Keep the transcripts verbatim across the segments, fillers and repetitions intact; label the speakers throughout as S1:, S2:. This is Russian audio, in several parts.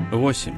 S1: восемь.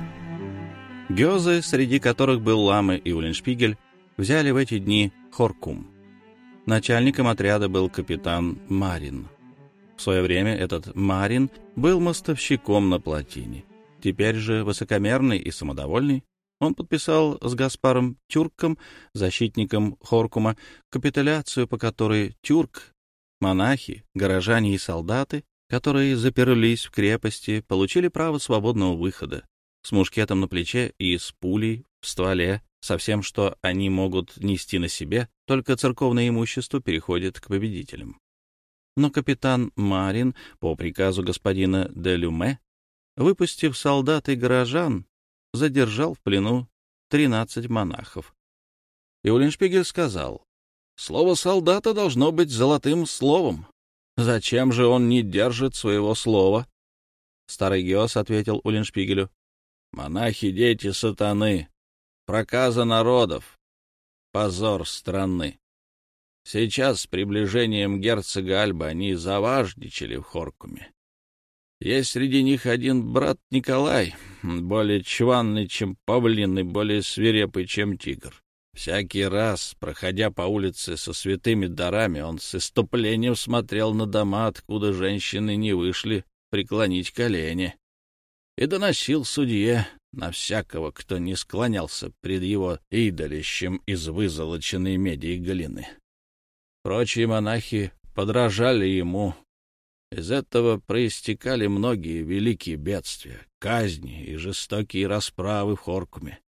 S1: Гёзы, среди которых был Лама и Уллиншпигель, взяли в эти дни Хоркум. Начальником отряда был капитан Марин. В свое время этот Марин был мостовщиком на плотине. Теперь же, высокомерный и самодовольный, он подписал с Гаспаром Тюрком, защитником Хоркума, капитуляцию, по которой Тюрк, монахи, горожане и солдаты, которые заперлись в крепости, получили право свободного выхода с мушкетом на плече и с пулей в стволе, со всем, что они могут нести на себе, только церковное имущество переходит к победителям. Но капитан Марин, по приказу господина де Люме, выпустив солдат и горожан, задержал в плену тринадцать монахов. И Уллиншпигель сказал: «Слово солдата должно быть золотым словом. Зачем же он не держит своего слова?» Старый Гёз ответил Уллиншпигелю: «Монахи — дети сатаны, проказа народов, позор страны. Сейчас с приближением герцога Альбы они заважничали в Хоркуме. Есть среди них один брат Николай, более чванный, чем павлин, и более свирепый, чем тигр. Всякий раз, проходя по улице со святыми дарами, он с исступлением смотрел на дома, откуда женщины не вышли преклонить колени, и доносил судье на всякого, кто не склонялся пред его идолищем из вызолоченной меди и глины. Прочие монахи подражали ему. Из этого проистекали многие великие бедствия, казни и жестокие расправы в Хоркуме.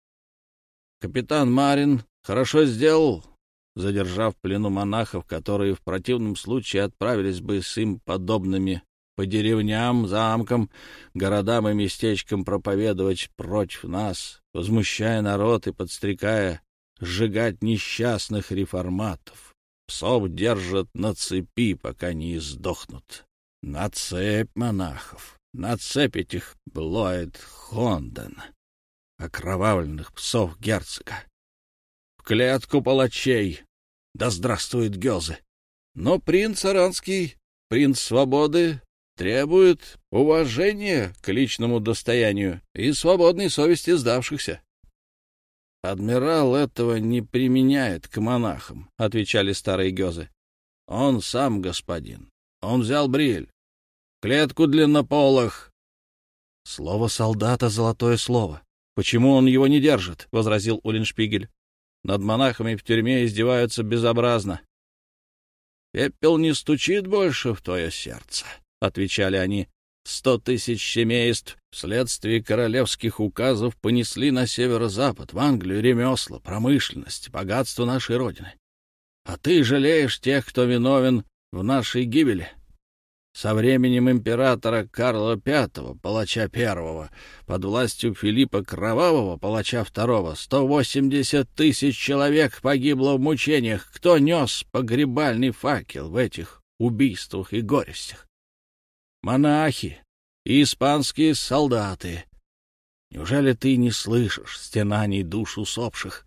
S1: Капитан Марин хорошо сделал, задержав в плену монахов, которые в противном случае отправились бы с им подобными по деревням, замкам, городам и местечкам проповедовать против нас, возмущая народ и подстрекая сжигать несчастных реформатов. Псов держат на цепи, пока не издохнут. На цепь монахов, на цепь этих Блоэд Хонден, окровавленных псов герцога. В клетку палачей, да здравствуют Гёзы! Но принц Аранский, принц свободы, требует уважения к личному достоянию и свободной совести сдавшихся. — Адмирал этого не применяет к монахам, — отвечали старые Гёзы. — Он сам господин. Он взял Бриль. Клетку длиннополых. — Слово солдата — золотое слово. Почему он его не держит? — возразил Уллиншпигель. — Над монахами в тюрьме издеваются безобразно. — Пепел не стучит больше в твое сердце, — отвечали они. Сто тысяч семейств вследствие королевских указов понесли на северо-запад, в Англию, ремесла, промышленность, богатство нашей Родины. А ты жалеешь тех, кто виновен в нашей гибели. Со временем императора Карла Пятого, палача Первого, под властью Филиппа Кровавого, палача Второго, сто восемьдесят тысяч человек погибло в мучениях. Кто нес погребальный факел в этих убийствах и горестях? Монахи и испанские солдаты. Неужели ты не слышишь стенаний душ усопших?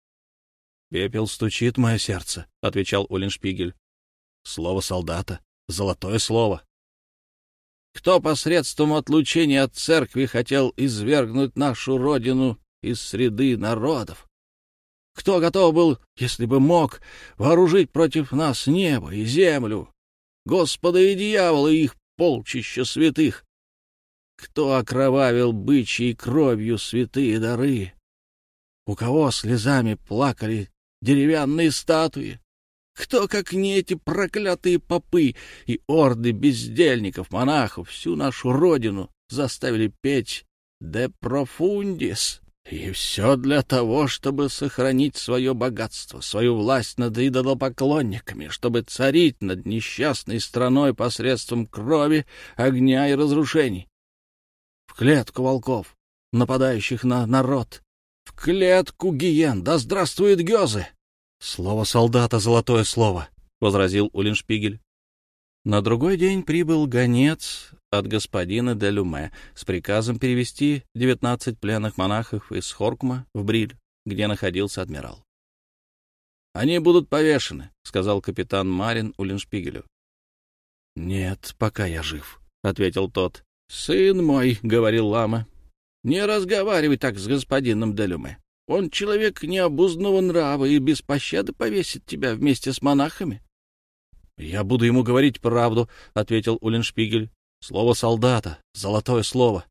S1: — Пепел стучит в мое сердце, — отвечал Уллиншпигель. — Слово солдата — золотое слово. Кто посредством отлучения от церкви хотел извергнуть нашу родину из среды народов? Кто готов был, если бы мог, вооружить против нас небо и землю, Господа и дьявола и их полчища святых? Кто окровавил бычьей кровью святые дары? У кого слезами плакали деревянные статуи? Кто, как не эти проклятые попы и орды бездельников, монахов, всю нашу родину заставили петь «De profundis»? И все для того, чтобы сохранить свое богатство, свою власть над идолопоклонниками, чтобы царить над несчастной страной посредством крови, огня и разрушений. В клетку волков, нападающих на народ, в клетку гиен, да здравствует Гёзы! — Слово солдата — золотое слово, — возразил Уллиншпигель. На другой день прибыл гонец от господина де Люме с приказом перевести девятнадцать пленных монахов из Хоркума в Бриль, где находился адмирал. — Они будут повешены, — сказал капитан Марин Уллиншпигелю. — Нет, пока я жив, — ответил тот. — Сын мой, — говорил Лама,
S2: Не разговаривай так с господином Делюме. Он человек необузданного нрава и без пощады повесит тебя вместе с монахами.
S1: — Я буду ему говорить правду, — ответил Уллиншпигель. — Слово солдата, золотое слово.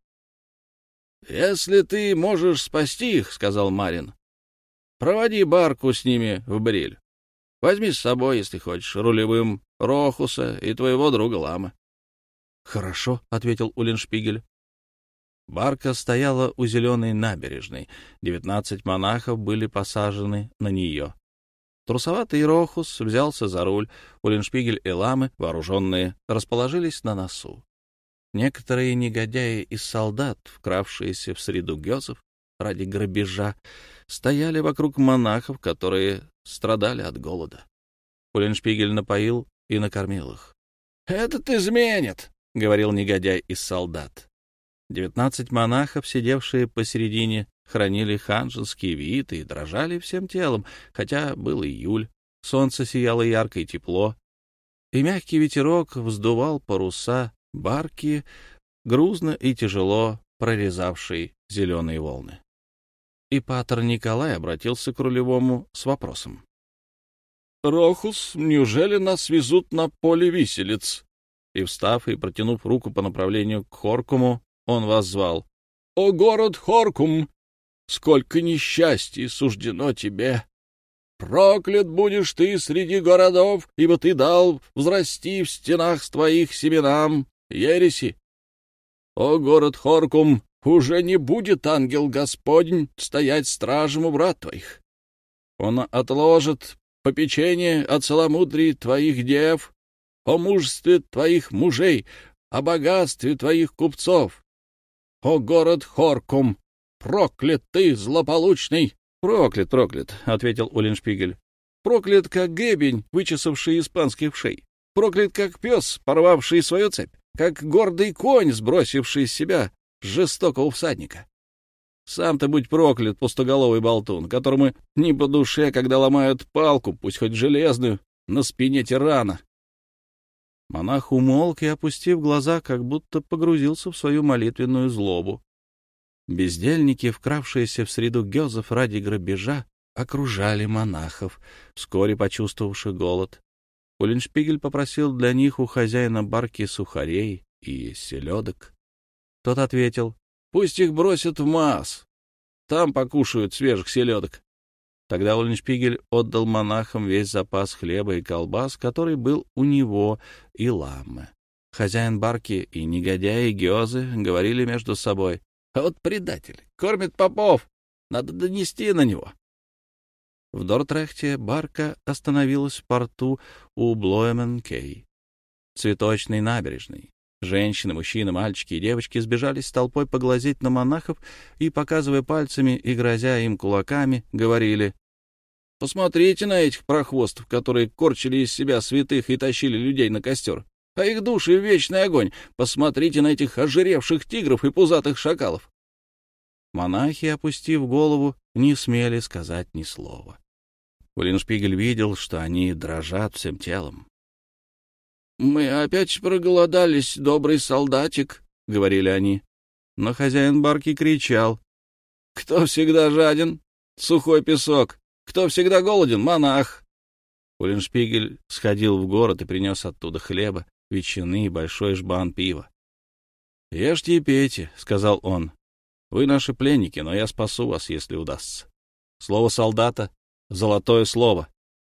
S2: — Если ты можешь спасти их, — сказал Марин, — проводи барку с ними в Бриль. Возьми с собой, если хочешь, рулевым Рохуса и твоего друга Лама.
S1: — Хорошо, — ответил Уллиншпигель. Барка стояла у зеленой набережной. Девятнадцать монахов были посажены на нее. Трусоватый Рохус взялся за руль. Уллиншпигель и Ламы, вооруженные, расположились на носу. Некоторые негодяи из солдат, вкравшиеся в среду гёзов ради грабежа, стояли вокруг монахов, которые страдали от голода. Уллиншпигель напоил и накормил их.
S2: — Этот изменит, — говорил негодяй из солдат.
S1: Девятнадцать монахов, сидевшие посередине, хранили ханжеский вид и дрожали всем телом, хотя был июль, солнце сияло ярко и тепло, и мягкий ветерок вздувал паруса барки, грузно и тяжело прорезавшей зеленые волны. И патер Николай обратился к рулевому с вопросом.
S2: — Рохус, неужели нас везут на поле виселиц?
S1: И, встав и протянув руку по направлению к Хоркуму, он воззвал:
S2: — О, город Хоркум! Сколько несчастий суждено тебе! Проклят будешь ты среди городов, ибо ты дал взрасти в стенах твоих семенам ереси. О, город Хоркум! Уже не будет ангел Господень стоять стражем у врат твоих. Он отложит попечение о целомудрии твоих дев, о мужестве твоих мужей, о богатстве твоих купцов. О, город Хоркум! Проклят ты, злополучный!
S1: — Проклят, проклят, — ответил Уллиншпигель. — Проклят, как гребень, вычесавший испанских вшей. Проклят, как пес, порвавший свою цепь. Как гордый конь, сбросивший с себя жестокого всадника. Сам ты будь проклят, пустоголовый болтун, которому не по душе, когда ломают палку, пусть хоть железную, на спине тирана. Монах умолк и, опустив глаза, как будто погрузился в свою молитвенную злобу. Бездельники, вкравшиеся в среду гёзов ради грабежа, окружали монахов, вскоре почувствовавших голод. Уллиншпигель попросил для них у хозяина барки сухарей и селедок. Тот ответил: «Пусть их бросят в Маас, там покушают свежих селедок». Тогда Уллиншпигель отдал монахам весь запас хлеба и колбас, который был у него и Ламы. Хозяин барки и негодяи Гёзы говорили между собой: «А вот предатель, кормит попов, надо донести на него». В Дортрехте барка остановилась в порту у Блоемен-Кей, цветочной набережной. Женщины, мужчины, мальчики и девочки сбежались толпой поглазеть на монахов и, показывая пальцами и грозя им кулаками, говорили: «Посмотрите на этих прохвостов, которые корчили из себя святых и тащили людей на костер, а их души в вечный огонь. Посмотрите на этих ожиревших тигров и пузатых шакалов». Монахи, опустив голову, не смели сказать ни слова. Уллиншпигель видел, что они дрожат всем телом. «Мы опять проголодались, добрый солдатик», — говорили они. Но хозяин барки кричал: «Кто всегда жаден? Сухой песок. Кто всегда голоден? Монах». Уллиншпигель сходил в город и принес оттуда хлеба, ветчины и большой жбан пива. «Ешьте и пейте», — сказал он. «Вы наши пленники, но я спасу вас, если удастся. Слово солдата — золотое слово».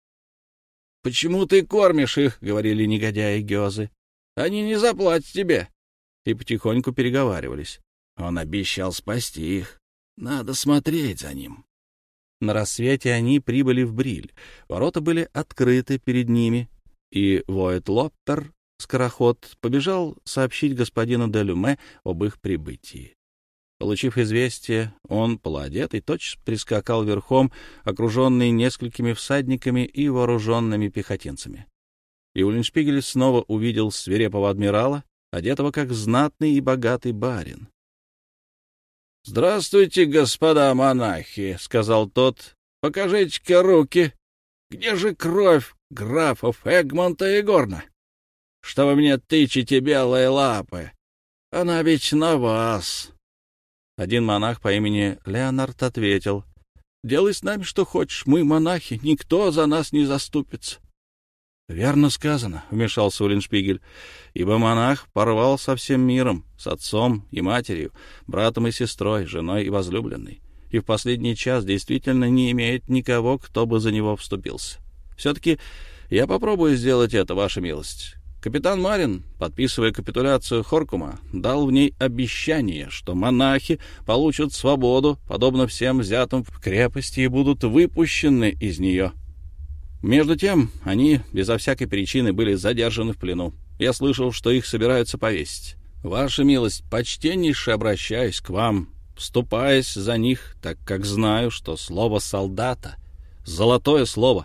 S1: «Почему ты кормишь их?» — говорили негодяи Гёзы. «Они не заплатят тебе». И потихоньку переговаривались. Он обещал спасти их. Надо смотреть за ним. На рассвете они прибыли в Бриль. Ворота были открыты перед ними, и Воет-Лоппер, скороход, побежал сообщить господину де Люме об их прибытии. Получив известие, он, полуодетый, тотчас прискакал верхом, окруженный несколькими всадниками и вооруженными пехотинцами. И Уллиншпигель снова увидел свирепого адмирала, одетого как знатный и богатый барин. «Здравствуйте, господа монахи», — сказал тот. «Покажите-ка руки. Где же кровь графов Эгмонта и Горна? Что вы мне тычете белые лапы? Она ведь на вас». Один монах по имени Леонард ответил: «Делай с нами что хочешь, мы монахи, никто за нас не заступится». «Верно сказано», — вмешался Уллиншпигель, «ибо монах порвал со всем миром, с отцом и матерью, братом и сестрой, женой и возлюбленной, и в последний час действительно не имеет никого, кто бы за него вступился. Все-таки я попробую сделать это, ваша милость». Капитан Марин, подписывая капитуляцию Хоркума, дал в ней обещание, что монахи получат свободу, подобно всем взятым в крепости, и будут выпущены из нее. Между тем, они безо всякой причины были задержаны в плену. Я слышал, что их собираются повесить. Ваша милость, почтеннейше обращаюсь к вам, вступаясь за них, так как знаю, что слово солдата — золотое слово.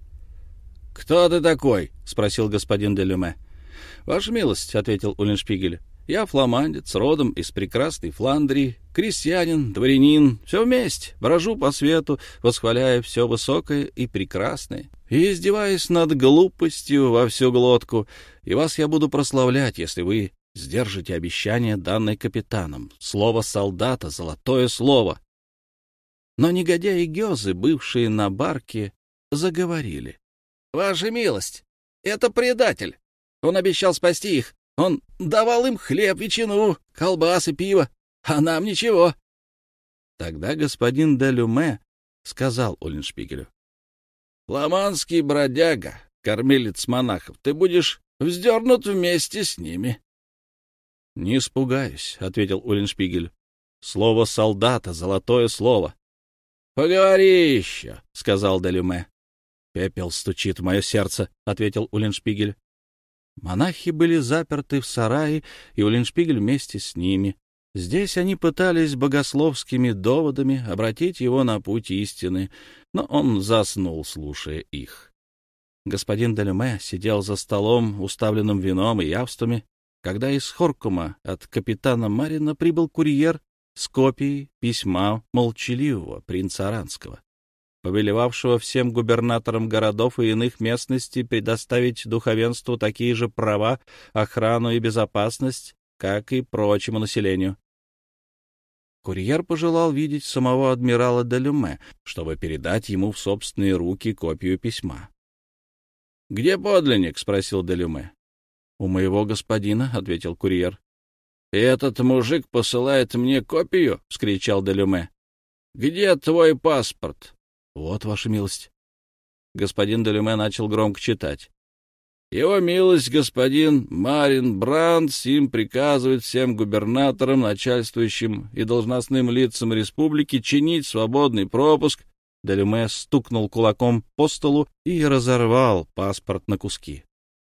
S1: — Кто ты такой? — спросил господин де Люме. — Ваша милость, — ответил Уллиншпигель, — я фламандец, родом из прекрасной Фландрии, крестьянин, дворянин, все вместе, брожу по свету, восхваляя все высокое и прекрасное, и издеваясь над глупостью во всю глотку, и вас я буду прославлять, если вы сдержите обещание, данное капитаном. Слово солдата — золотое слово. Но негодяи Гёзы, бывшие на барке, заговорили. — Ваша милость, это предатель. Он обещал спасти их. Он давал им хлеб, ветчину, колбасы, пиво, а нам ничего. Тогда господин де Люме сказал Уллиншпигелю: — Фламандский бродяга, кормилец монахов, ты будешь вздернут вместе с ними. — Не испугаюсь, — ответил Уллиншпигель. — Слово солдата — золотое слово. — Поговори еще, — сказал де Люме. — Пепел стучит в мое сердце, — ответил Уллиншпигель. Монахи были заперты в сарае, и Уллиншпигель вместе с ними. Здесь они пытались богословскими доводами обратить его на путь истины, но он заснул, слушая их. Господин де Люме сидел за столом, уставленным вином и явствами, когда из Хоркума от капитана Марина прибыл курьер с копией письма молчаливого принца Аранского, повелевавшего всем губернаторам городов и иных местностей предоставить духовенству такие же права, охрану и безопасность, как и прочему населению. Курьер пожелал видеть самого адмирала де Люме, чтобы передать ему в собственные руки копию письма. — Где подлинник? — спросил де Люме. — У моего господина, — ответил курьер. — Этот мужик посылает мне копию? — вскричал де Люме. — Где твой паспорт? — Вот, ваша милость. Господин де Люме начал громко читать. Его милость господин Марин Брандт сим приказывает всем губернаторам, начальствующим и должностным лицам республики чинить свободный пропуск. Де Люме стукнул кулаком по столу и разорвал паспорт на куски.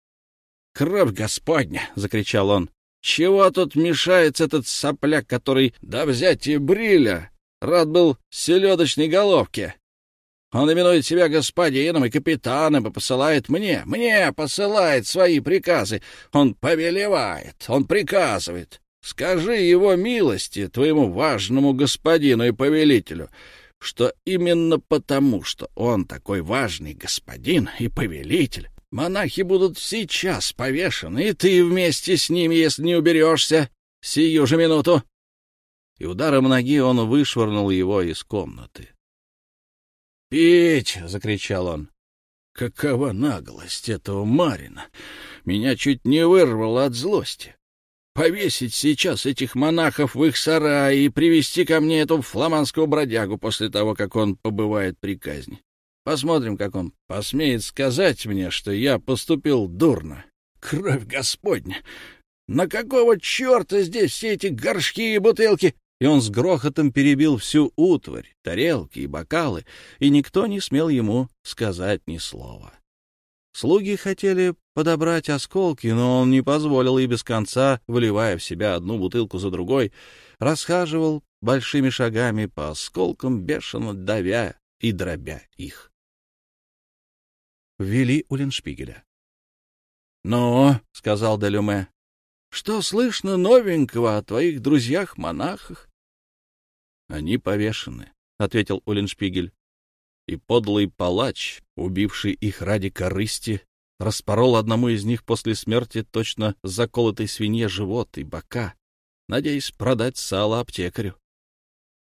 S1: «Кровь Господня!» — закричал он. «Чего тут мешается этот сопляк, который до взятия Бриля рад был селедочной головке? Он именует себя господином и капитаном и посылает мне, мне посылает свои приказы. Он повелевает, он приказывает. Скажи его милости, твоему важному господину и повелителю, что именно потому, что он такой важный господин и повелитель, монахи будут сейчас повешены, и ты вместе с ними, если не уберешься, сию же минуту». И ударом ноги он вышвырнул его из комнаты. «Пить!» — закричал он. «Какова наглость этого Марина! Меня чуть не вырвало от злости. Повесить сейчас этих монахов в их сарае и привести ко мне эту фламандского бродягу после того, как он побывает при казни. Посмотрим, как он посмеет сказать мне, что я поступил дурно. Кровь Господня! На какого черта здесь все эти горшки и бутылки?» И он с грохотом перебил всю утварь, тарелки и бокалы, и никто не смел ему сказать ни слова. Слуги хотели подобрать осколки, но он не позволил и без конца, выливая в себя одну бутылку за другой, расхаживал большими шагами по осколкам, бешено давя и дробя их. Ввели Уллиншпигеля. — Ну, — сказал де Люме, — что слышно новенького о твоих друзьях-монахах? — Они повешены, — ответил Уллиншпигель. И подлый палач, убивший их ради корысти, распорол одному из них после смерти точно заколотой свинье живот и бока, надеясь продать сало аптекарю.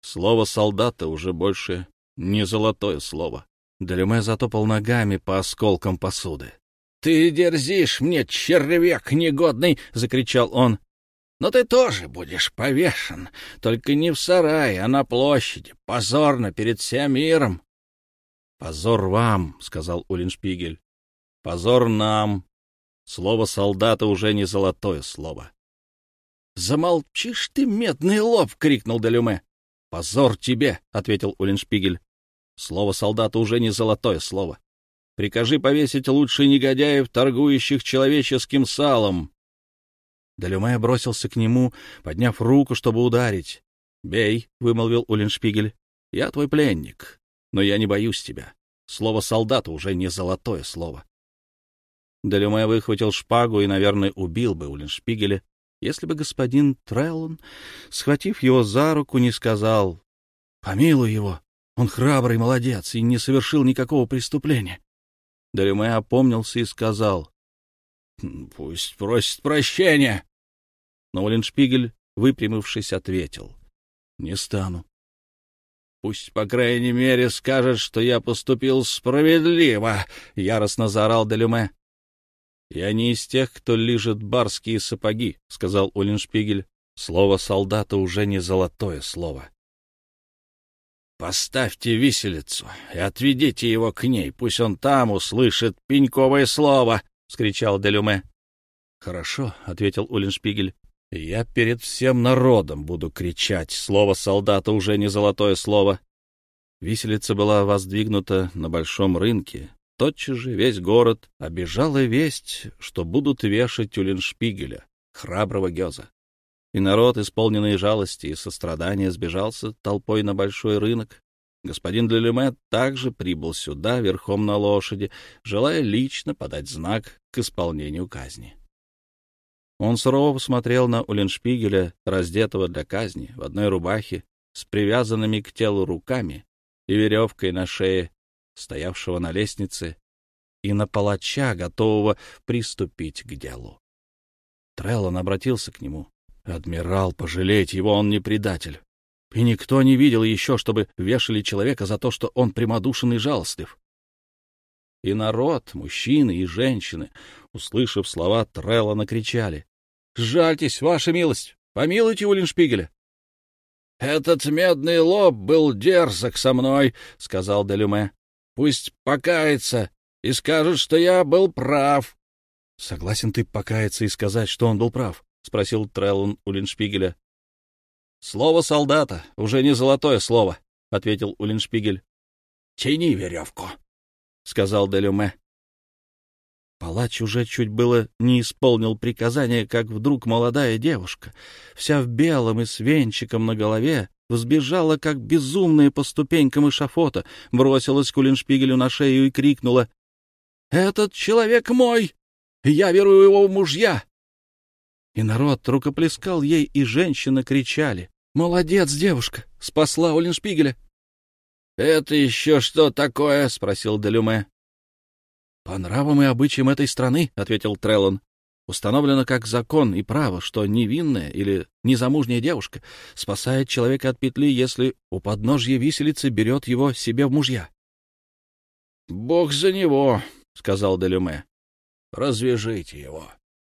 S1: Слово солдата уже больше не золотое слово. Делюме затопал ногами по осколкам посуды. — Ты дерзишь мне, червяк негодный! — закричал он. — Но ты тоже будешь повешен, только не в сарае, а на площади, позорно перед всем миром. — Позор вам, — сказал Уллиншпигель. — Позор нам. Слово солдата уже не золотое слово. — Замолчишь ты, медный лоб! — крикнул Делюме. — Позор тебе! — ответил Уллиншпигель. Слово солдата уже не золотое слово. Прикажи повесить лучше негодяев, торгующих человеческим салом. Делюме бросился к нему, подняв руку, чтобы ударить. — Бей, — вымолвил Уллиншпигель. — Я твой пленник, но я не боюсь тебя. Слово солдата уже не золотое слово. Делюме выхватил шпагу и, наверное, убил бы Уллиншпигеля, если бы господин Треллон, схватив его за руку, не сказал: «Помилуй его, он храбрый молодец и не совершил никакого преступления». Делюме опомнился и сказал: «Пусть просит прощения». Но Уллиншпигель, выпрямившись, ответил: «Не стану. Пусть, по крайней мере, скажет, что я поступил справедливо», — яростно заорал Делюме. «Я не из тех, кто лижет барские сапоги», — сказал Уллиншпигель. «Слово солдата уже не золотое слово». «Поставьте виселицу и отведите его к ней, пусть он там услышит пеньковое слово», — вскричал Делюме. «Хорошо», — ответил Уллиншпигель. «Я перед всем народом буду кричать. Слово солдата уже не золотое слово». Виселица была воздвигнута на большом рынке. Тотчас же весь город обежала весть, что будут вешать Уллиншпигеля, храброго Гёза. И народ, исполненный жалости и сострадания, сбежался толпой на большой рынок. Господин Делюме также прибыл сюда верхом на лошади, желая лично подать знак к исполнению казни. Он сурово смотрел на Уллиншпигеля, раздетого для казни, в одной рубахе, с привязанными к телу руками и веревкой на шее, стоявшего на лестнице, и на палача, готового приступить к делу. Треллон обратился к нему. «Адмирал, пожалейте его, он не предатель. И никто не видел еще, чтобы вешали человека за то, что он прямодушен и жалостлив». И народ, мужчины и женщины, услышав слова Треллона, кричали: «Жальтесь, ваша милость! Помилуйте Уллиншпигеля!» «Этот медный лоб был дерзок со мной», — сказал Делюме. «Пусть покается и скажет, что я был прав». «Согласен ты покаяться и сказать, что он был прав?» — спросил Треллон Уллиншпигеля. «Слово солдата уже не золотое слово», — ответил Уллиншпигель. «Тяни веревку», — сказал Делюме. Палач уже чуть было не исполнил приказание, как вдруг молодая девушка, вся в белом и с венчиком на голове, взбежала, как безумная, по ступенькам эшафота, бросилась к Уллиншпигелю на шею и крикнула: «Этот человек мой! Я верую его в мужья!» И народ рукоплескал ей, и женщины кричали: «Молодец, девушка! Спасла Уллиншпигеля!» «Это еще что такое?» — спросил Делюме. «По нравам и обычаям этой страны, — ответил Треллон, — установлено как закон и право, что невинная или незамужняя девушка спасает человека от петли, если у подножья виселицы берет его себе в мужья». «Бог за него, — сказал Делюме. — Развяжите его».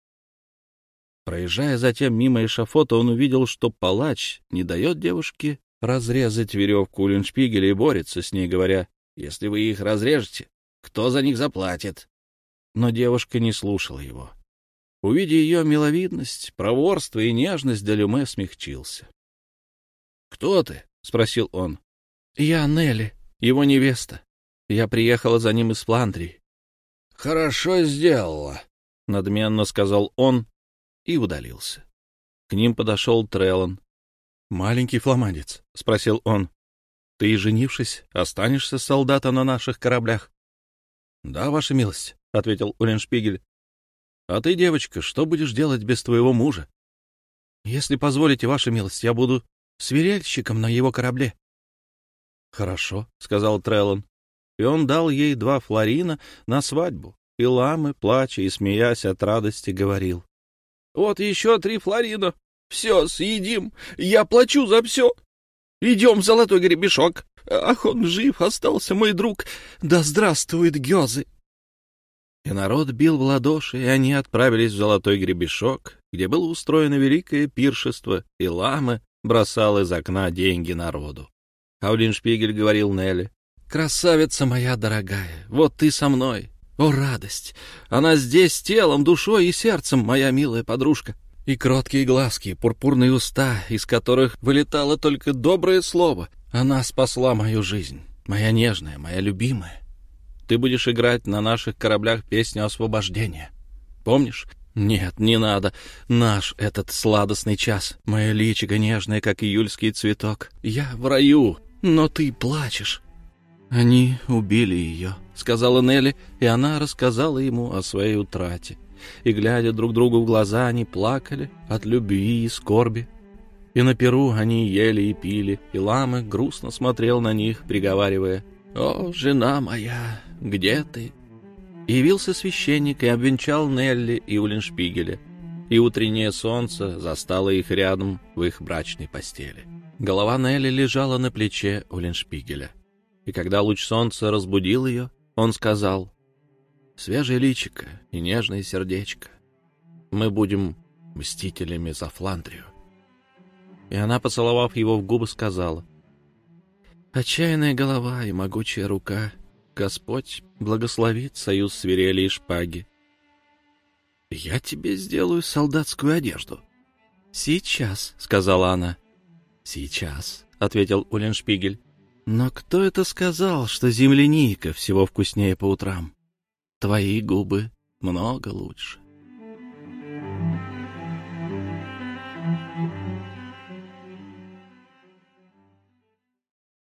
S1: Проезжая затем мимо эшафота, он увидел, что палач не дает девушке разрезать веревку Уллиншпигеля и борется с ней, говоря: «Если вы их разрежете, кто за них заплатит?» Но девушка не слушала его. Увидя ее миловидность, проворство и нежность, Делюме смягчился. «Кто ты?» — спросил он. «Я Нелли, его невеста. Я приехала за ним из Фландрии». «Хорошо сделала», — надменно сказал он и удалился. К ним подошел Треллон. «Маленький фламандец», — спросил он, — «ты, женившись, останешься солдатом на наших кораблях?» «Да, ваша милость», — ответил Уллиншпигель. «А ты, девочка, что будешь делать без твоего мужа?» «Если позволите, ваша милость, я буду свирельщиком на его корабле». «Хорошо», — сказал Треллон, и он дал ей два флорина на свадьбу, и Ламы, плача и смеясь от радости, говорил: «Вот еще три флорина. Все, съедим. Я плачу за все».
S2: Идем в Золотой Гребешок. Ах, он жив, остался мой друг. Да здравствует Гёзы!»
S1: И народ бил в ладоши, и они отправились в Золотой Гребешок, где было устроено великое пиршество, и ламы бросал из окна деньги народу. А Уллиншпигель говорил Нелли: «Красавица моя дорогая, вот ты со мной. О, радость! Она здесь телом, душой и сердцем, моя милая подружка. И кроткие глазки, пурпурные уста, из которых вылетало только доброе слово. Она спасла мою жизнь, моя нежная, моя любимая. Ты будешь играть на наших кораблях песню освобождения. Помнишь? Нет, не надо. Наш этот сладостный час. Мое личико нежное, как июльский цветок. Я в раю, но ты плачешь». «Они убили ее», — сказала Нелли, и она рассказала ему о своей утрате. И, глядя друг другу в глаза, они плакали от любви и скорби. И на пиру они ели и пили, и Лама грустно смотрел на них, приговаривая: «О, жена моя, где ты?» И явился священник и обвенчал Нелли и Уллиншпигеля, и утреннее солнце застало их рядом в их брачной постели. Голова Нелли лежала на плече Уллиншпигеля, и когда луч солнца разбудил ее, он сказал: «Свежее личико и нежное сердечко, мы будем мстителями за Фландрию». И она, поцеловав его в губы, сказала: «Отчаянная голова и могучая рука, Господь благословит союз свирели и шпаги. Я тебе сделаю солдатскую одежду». «Сейчас», — сказала она. «Сейчас», — ответил Уллиншпигель. «Но кто это сказал, что земляника всего вкуснее по утрам? Твои губы много лучше».